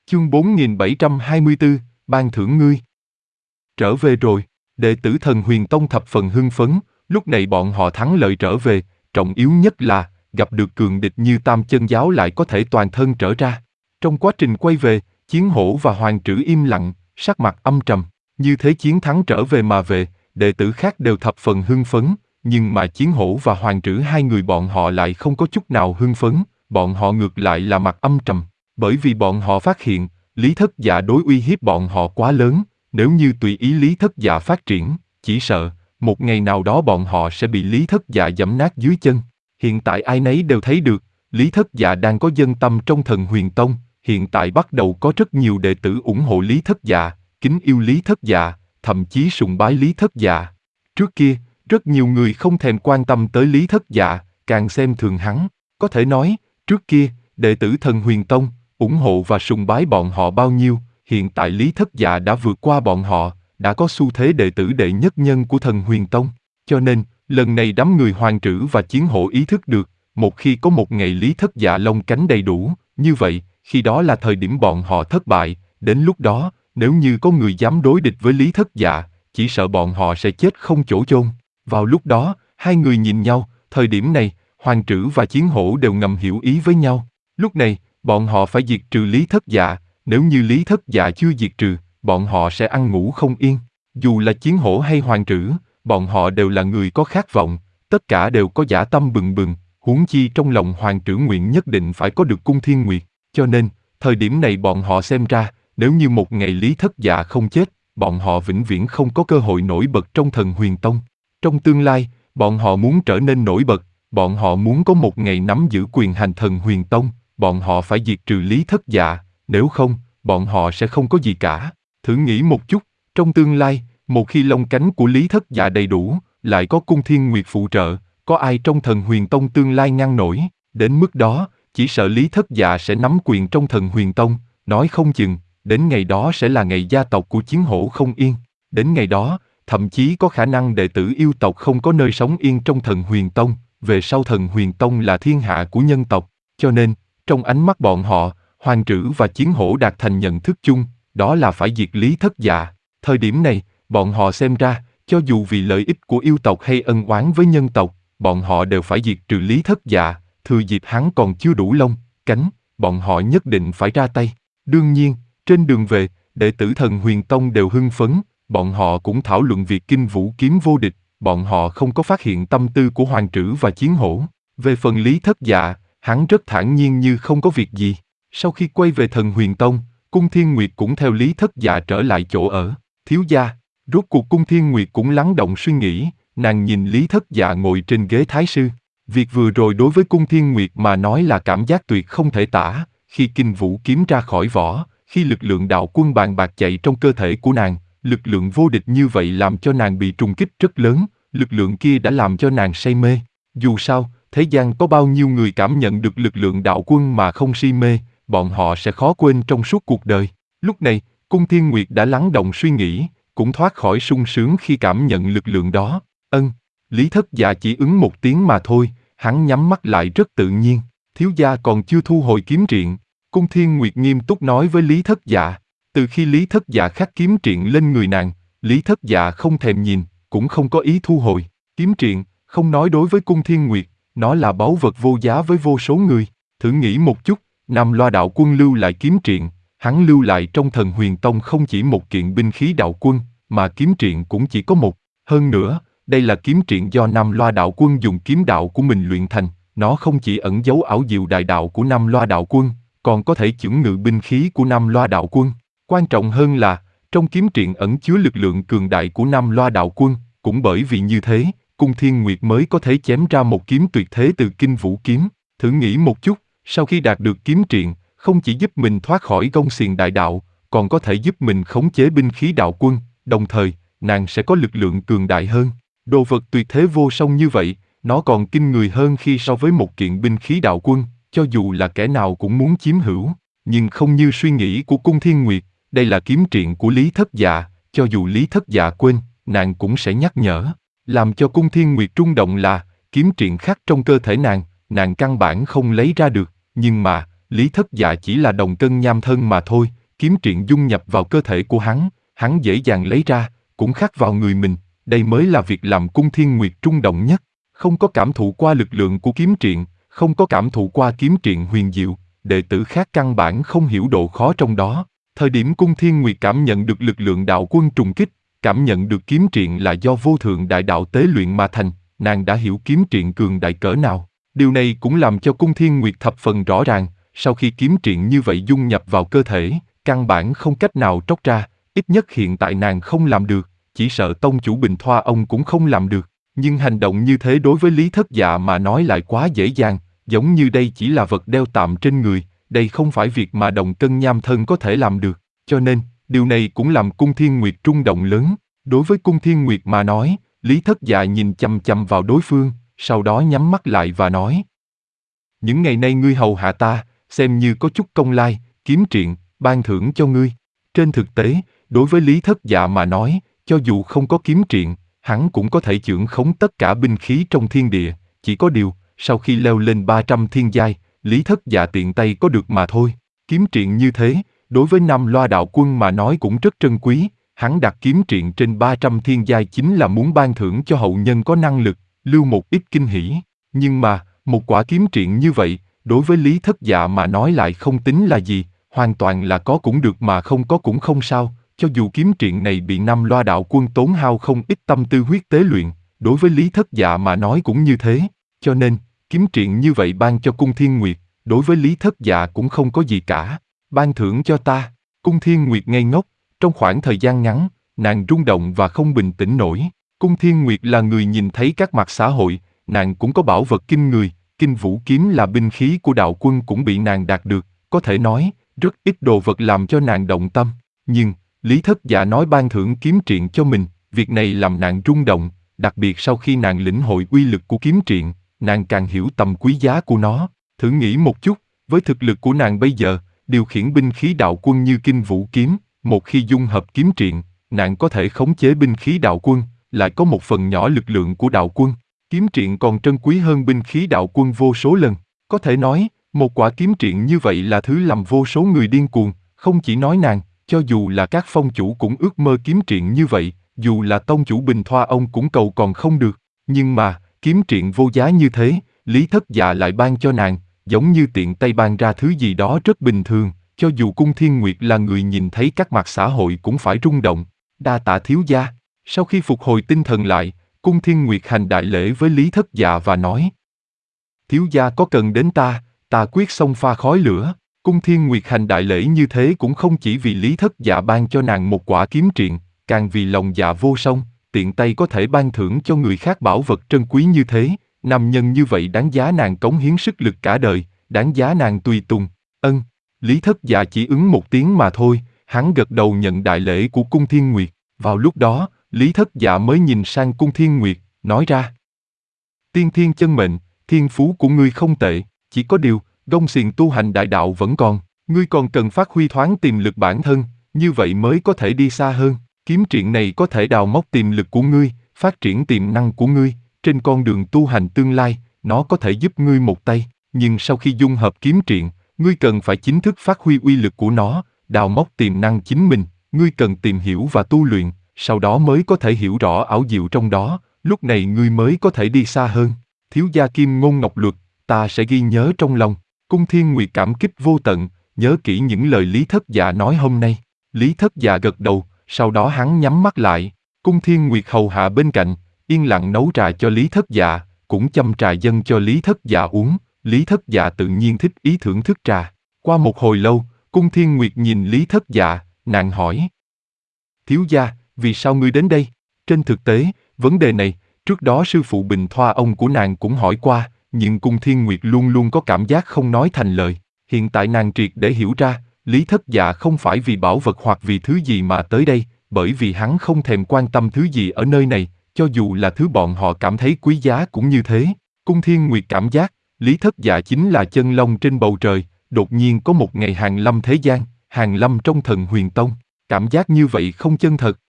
Chương 4724, ban thưởng ngươi. Trở về rồi, đệ tử Thần Huyền Tông thập phần hưng phấn, lúc này bọn họ thắng lợi trở về, trọng yếu nhất là, gặp được cường địch như Tam Chân Giáo lại có thể toàn thân trở ra. Trong quá trình quay về, Chiến Hổ và Hoàng Trử im lặng, sắc mặt âm trầm, như thế chiến thắng trở về mà về, đệ tử khác đều thập phần hưng phấn, nhưng mà Chiến Hổ và Hoàng Trử hai người bọn họ lại không có chút nào hưng phấn, bọn họ ngược lại là mặt âm trầm. Bởi vì bọn họ phát hiện, Lý Thất Dạ đối uy hiếp bọn họ quá lớn, nếu như tùy ý Lý Thất Dạ phát triển, chỉ sợ, một ngày nào đó bọn họ sẽ bị Lý Thất Dạ giẫm nát dưới chân. Hiện tại ai nấy đều thấy được, Lý Thất Dạ đang có dân tâm trong Thần Huyền Tông, hiện tại bắt đầu có rất nhiều đệ tử ủng hộ Lý Thất Dạ, kính yêu Lý Thất Dạ, thậm chí sùng bái Lý Thất Dạ. Trước kia, rất nhiều người không thèm quan tâm tới Lý Thất Dạ, càng xem thường hắn. Có thể nói, trước kia, đệ tử Thần Huyền Tông ủng hộ và sùng bái bọn họ bao nhiêu, hiện tại Lý Thất Dạ đã vượt qua bọn họ, đã có xu thế đệ tử đệ nhất nhân của Thần Huyền Tông. Cho nên, lần này đám người Hoàng Trử và Chiến Hổ ý thức được, một khi có một ngày Lý Thất Dạ lông cánh đầy đủ, như vậy, khi đó là thời điểm bọn họ thất bại, đến lúc đó, nếu như có người dám đối địch với Lý Thất Dạ, chỉ sợ bọn họ sẽ chết không chỗ chôn. Vào lúc đó, hai người nhìn nhau, thời điểm này, Hoàng Trử và Chiến Hổ đều ngầm hiểu ý với nhau. Lúc này, bọn họ phải diệt trừ Lý Thất Dạ, nếu như Lý Thất Dạ chưa diệt trừ, bọn họ sẽ ăn ngủ không yên. Dù là Chiến Hổ hay Hoàng Trử, bọn họ đều là người có khát vọng, tất cả đều có dã tâm bừng bừng, huống chi trong lòng Hoàng Trử nguyện nhất định phải có được Cung Thiên Nguyệt, cho nên, thời điểm này bọn họ xem ra, nếu như một ngày Lý Thất Dạ không chết, bọn họ vĩnh viễn không có cơ hội nổi bật trong Thần Huyền Tông. Trong tương lai, bọn họ muốn trở nên nổi bật, bọn họ muốn có một ngày nắm giữ quyền hành Thần Huyền Tông, bọn họ phải diệt trừ Lý Thất Dạ, nếu không, bọn họ sẽ không có gì cả. Thử nghĩ một chút, trong tương lai, một khi lông cánh của Lý Thất Dạ đầy đủ, lại có Cung Thiên Nguyệt phụ trợ, có ai trong Thần Huyền Tông tương lai ngăn nổi, đến mức đó, chỉ sợ Lý Thất Dạ sẽ nắm quyền trong Thần Huyền Tông, nói không chừng, đến ngày đó sẽ là ngày gia tộc của Chiến Hổ không yên, đến ngày đó, thậm chí có khả năng đệ tử yêu tộc không có nơi sống yên trong Thần Huyền Tông, về sau Thần Huyền Tông là thiên hạ của nhân tộc, cho nên, trong ánh mắt bọn họ, Hoàng Trử và Chiến Hổ đạt thành nhận thức chung, đó là phải diệt Lý Thất Dạ. Thời điểm này, bọn họ xem ra, cho dù vì lợi ích của yêu tộc hay ân oán với nhân tộc, bọn họ đều phải diệt trừ Lý Thất Dạ, thừa dịp hắn còn chưa đủ lông, cánh, bọn họ nhất định phải ra tay. Đương nhiên, trên đường về, đệ tử Thần Huyền Tông đều hưng phấn, bọn họ cũng thảo luận việc Kinh Vũ kiếm vô địch, bọn họ không có phát hiện tâm tư của Hoàng Trử và Chiến Hổ. Về phần Lý Thất Dạ, hắn rất thản nhiên như không có việc gì. Sau khi quay về Thần Huyền Tông, Cung Thiên Nguyệt cũng theo Lý Thất Dạ trở lại chỗ ở. Thiếu gia, rốt cuộc Cung Thiên Nguyệt cũng lắng động suy nghĩ, nàng nhìn Lý Thất Dạ ngồi trên ghế thái sư. Việc vừa rồi đối với Cung Thiên Nguyệt mà nói là cảm giác tuyệt không thể tả, khi Kinh Vũ kiếm ra khỏi vỏ, khi lực lượng đạo quân bàn bạc chạy trong cơ thể của nàng, lực lượng vô địch như vậy làm cho nàng bị trùng kích rất lớn, lực lượng kia đã làm cho nàng say mê. Dù sao, thế gian có bao nhiêu người cảm nhận được lực lượng đạo quân mà không si mê, bọn họ sẽ khó quên trong suốt cuộc đời. Lúc này, Cung Thiên Nguyệt đã lắng động suy nghĩ, cũng thoát khỏi sung sướng khi cảm nhận lực lượng đó. Lý Thất Dạ chỉ ứng một tiếng mà thôi, hắn nhắm mắt lại rất tự nhiên. Thiếu gia còn chưa thu hồi kiếm triện. Cung Thiên Nguyệt nghiêm túc nói với Lý Thất Dạ. Từ khi Lý Thất Dạ khắc kiếm triện lên người nàng, Lý Thất Dạ không thèm nhìn, cũng không có ý thu hồi. Kiếm triện, không nói đối với Cung Thiên Nguyệt, nó là báu vật vô giá với vô số người. Thử nghĩ một chút, Nam Loa đạo quân lưu lại kiếm triện, hắn lưu lại trong Thần Huyền Tông không chỉ một kiện binh khí đạo quân, mà kiếm triện cũng chỉ có một. Hơn nữa, đây là kiếm triện do Nam Loa đạo quân dùng kiếm đạo của mình luyện thành, nó không chỉ ẩn giấu ảo diệu đại đạo của Nam Loa đạo quân, còn có thể chưởng ngự binh khí của Nam Loa đạo quân. Quan trọng hơn là, trong kiếm triện ẩn chứa lực lượng cường đại của Nam Loa đạo quân, cũng bởi vì như thế, Cung Thiên Nguyệt mới có thể chém ra một kiếm tuyệt thế từ Kinh Vũ kiếm. Thử nghĩ một chút, sau khi đạt được kiếm triện, không chỉ giúp mình thoát khỏi gông xiềng đại đạo, còn có thể giúp mình khống chế binh khí đạo quân, đồng thời, nàng sẽ có lực lượng cường đại hơn. Đồ vật tuyệt thế vô song như vậy, nó còn kinh người hơn khi so với một kiện binh khí đạo quân, cho dù là kẻ nào cũng muốn chiếm hữu, nhưng không như suy nghĩ của Cung Thiên Nguyệt, đây là kiếm triện của Lý Thất Dạ, cho dù Lý Thất Dạ quên, nàng cũng sẽ nhắc nhở. Làm cho Cung Thiên Nguyệt rung động là, kiếm triện khắc trong cơ thể nàng căn bản không lấy ra được, nhưng mà, Lý Thất Dạ chỉ là đồng cân nham thân mà thôi, kiếm triện dung nhập vào cơ thể của hắn dễ dàng lấy ra, cũng khắc vào người mình, đây mới là việc làm Cung Thiên Nguyệt rung động nhất. Không có cảm thụ qua lực lượng của kiếm triện, không có cảm thụ qua kiếm triện huyền diệu, đệ tử khác căn bản không hiểu độ khó trong đó. Thời điểm Cung Thiên Nguyệt cảm nhận được lực lượng đạo quân trùng kích, cảm nhận được kiếm triện là do vô thượng đại đạo tế luyện mà thành, nàng đã hiểu kiếm triện cường đại cỡ nào. Điều này cũng làm cho Cung Thiên Nguyệt thập phần rõ ràng, sau khi kiếm triện như vậy dung nhập vào cơ thể, căn bản không cách nào tróc ra, ít nhất hiện tại nàng không làm được, chỉ sợ tông chủ Bình Thoa ông cũng không làm được. Nhưng hành động như thế đối với Lý Thất Dạ mà nói lại quá dễ dàng, giống như đây chỉ là vật đeo tạm trên người, đây không phải việc mà đồng cân nham thân có thể làm được, cho nên, điều này cũng làm Cung Thiên Nguyệt rung động lớn. Đối với Cung Thiên Nguyệt mà nói, Lý Thất Dạ nhìn chằm chằm vào đối phương, sau đó nhắm mắt lại và nói: những ngày nay ngươi hầu hạ ta, xem như có chút công lai, kiếm triện, ban thưởng cho ngươi. Trên thực tế, đối với Lý Thất Dạ mà nói, cho dù không có kiếm triện, hắn cũng có thể chưởng khống tất cả binh khí trong thiên địa, chỉ có điều, sau khi leo lên 300 thiên giai, Lý Thất Dạ tiện tay có được mà thôi. Kiếm triện như thế, đối với Nam Loa đạo quân mà nói cũng rất trân quý, hắn đặt kiếm triện trên 300 thiên giai chính là muốn ban thưởng cho hậu nhân có năng lực, lưu một ít kinh hỉ. Nhưng mà, một quả kiếm triện như vậy, đối với Lý Thất Dạ mà nói lại không tính là gì, hoàn toàn là có cũng được mà không có cũng không sao, cho dù kiếm triện này bị Nam Loa đạo quân tốn hao không ít tâm tư huyết tế luyện, đối với Lý Thất Dạ mà nói cũng như thế, cho nên, kiếm triện như vậy ban cho Cung Thiên Nguyệt, đối với Lý Thất Dạ cũng không có gì cả. Ban thưởng cho ta. Cung Thiên Nguyệt ngây ngốc, trong khoảng thời gian ngắn, nàng rung động và không bình tĩnh nổi. Cung Thiên Nguyệt là người nhìn thấy các mặt xã hội, nàng cũng có bảo vật kinh người, Kinh Vũ kiếm là binh khí của đạo quân cũng bị nàng đạt được, có thể nói, rất ít đồ vật làm cho nàng động tâm. Nhưng, Lý Thất Dạ nói ban thưởng kiếm triện cho mình, việc này làm nàng rung động, đặc biệt sau khi nàng lĩnh hội uy lực của kiếm triện, nàng càng hiểu tầm quý giá của nó. Thử nghĩ một chút, với thực lực của nàng bây giờ, điều khiển binh khí đạo quân như Kinh Vũ kiếm, một khi dung hợp kiếm triện, nàng có thể khống chế binh khí đạo quân, lại có một phần nhỏ lực lượng của đạo quân. Kiếm triện còn trân quý hơn binh khí đạo quân vô số lần. Có thể nói, một quả kiếm triện như vậy là thứ làm vô số người điên cuồng, không chỉ nói nàng, cho dù là các phong chủ cũng ước mơ kiếm triện như vậy, dù là tông chủ Bình Thoa ông cũng cầu còn không được. Nhưng mà, kiếm triện vô giá như thế, Lý Thất Dạ lại ban cho nàng, giống như tiện tay ban ra thứ gì đó rất bình thường, cho dù Cung Thiên Nguyệt là người nhìn thấy các mặt xã hội cũng phải rung động. Đa tạ thiếu gia. Sau khi phục hồi tinh thần lại, Cung Thiên Nguyệt hành đại lễ với Lý Thất Dạ và nói: thiếu gia có cần đến ta quyết xông pha khói lửa. Cung Thiên Nguyệt hành đại lễ như thế cũng không chỉ vì Lý Thất Dạ ban cho nàng một quả kiếm triện, càng vì lòng dạ vô song, tiện tay có thể ban thưởng cho người khác bảo vật trân quý như thế, nam nhân như vậy đáng giá nàng cống hiến sức lực cả đời, đáng giá nàng tùy tùng. Ân. Lý Thất Dạ chỉ ứng một tiếng mà thôi, hắn gật đầu nhận đại lễ của Cung Thiên Nguyệt. Vào lúc đó, Lý Thất Dạ mới nhìn sang Cung Thiên Nguyệt, nói ra: tiên thiên chân mệnh, thiên phú của ngươi không tệ, chỉ có điều, gông xiềng tu hành đại đạo vẫn còn, ngươi còn cần phát huy thoáng tiềm lực bản thân, như vậy mới có thể đi xa hơn. Kiếm triện này có thể đào móc tiềm lực của ngươi, phát triển tiềm năng của ngươi, trên con đường tu hành tương lai, nó có thể giúp ngươi một tay, nhưng sau khi dung hợp kiếm triện, ngươi cần phải chính thức phát huy uy lực của nó, đào móc tiềm năng chính mình, ngươi cần tìm hiểu và tu luyện, sau đó mới có thể hiểu rõ ảo diệu trong đó, lúc này ngươi mới có thể đi xa hơn. Thiếu gia Kim Ngôn Ngọc Luật, ta sẽ ghi nhớ trong lòng. Cung Thiên Nguyệt cảm kích vô tận, nhớ kỹ những lời Lý Thất Dạ nói hôm nay. Lý Thất Dạ gật đầu, sau đó hắn nhắm mắt lại. Cung Thiên Nguyệt hầu hạ bên cạnh, yên lặng nấu trà cho Lý Thất Dạ, cũng châm trà dâng cho Lý Thất Dạ uống. Lý Thất Dạ tự nhiên thích ý thưởng thức trà. Qua một hồi lâu, Cung Thiên Nguyệt nhìn Lý Thất Dạ, nàng hỏi: thiếu gia, vì sao ngươi đến đây? Trên thực tế, vấn đề này, trước đó sư phụ Bình Thoa ông của nàng cũng hỏi qua, nhưng Cung Thiên Nguyệt luôn luôn có cảm giác không nói thành lời. Hiện tại nàng triệt để hiểu ra, Lý Thất Dạ không phải vì bảo vật hoặc vì thứ gì mà tới đây, bởi vì hắn không thèm quan tâm thứ gì ở nơi này, cho dù là thứ bọn họ cảm thấy quý giá cũng như thế. Cung Thiên Nguyệt cảm giác, Lý Thất Dạ chính là chân long trên bầu trời, đột nhiên có một ngày hàng lâm thế gian, hàng lâm trong Thần Huyền Tông. Cảm giác như vậy không chân thật,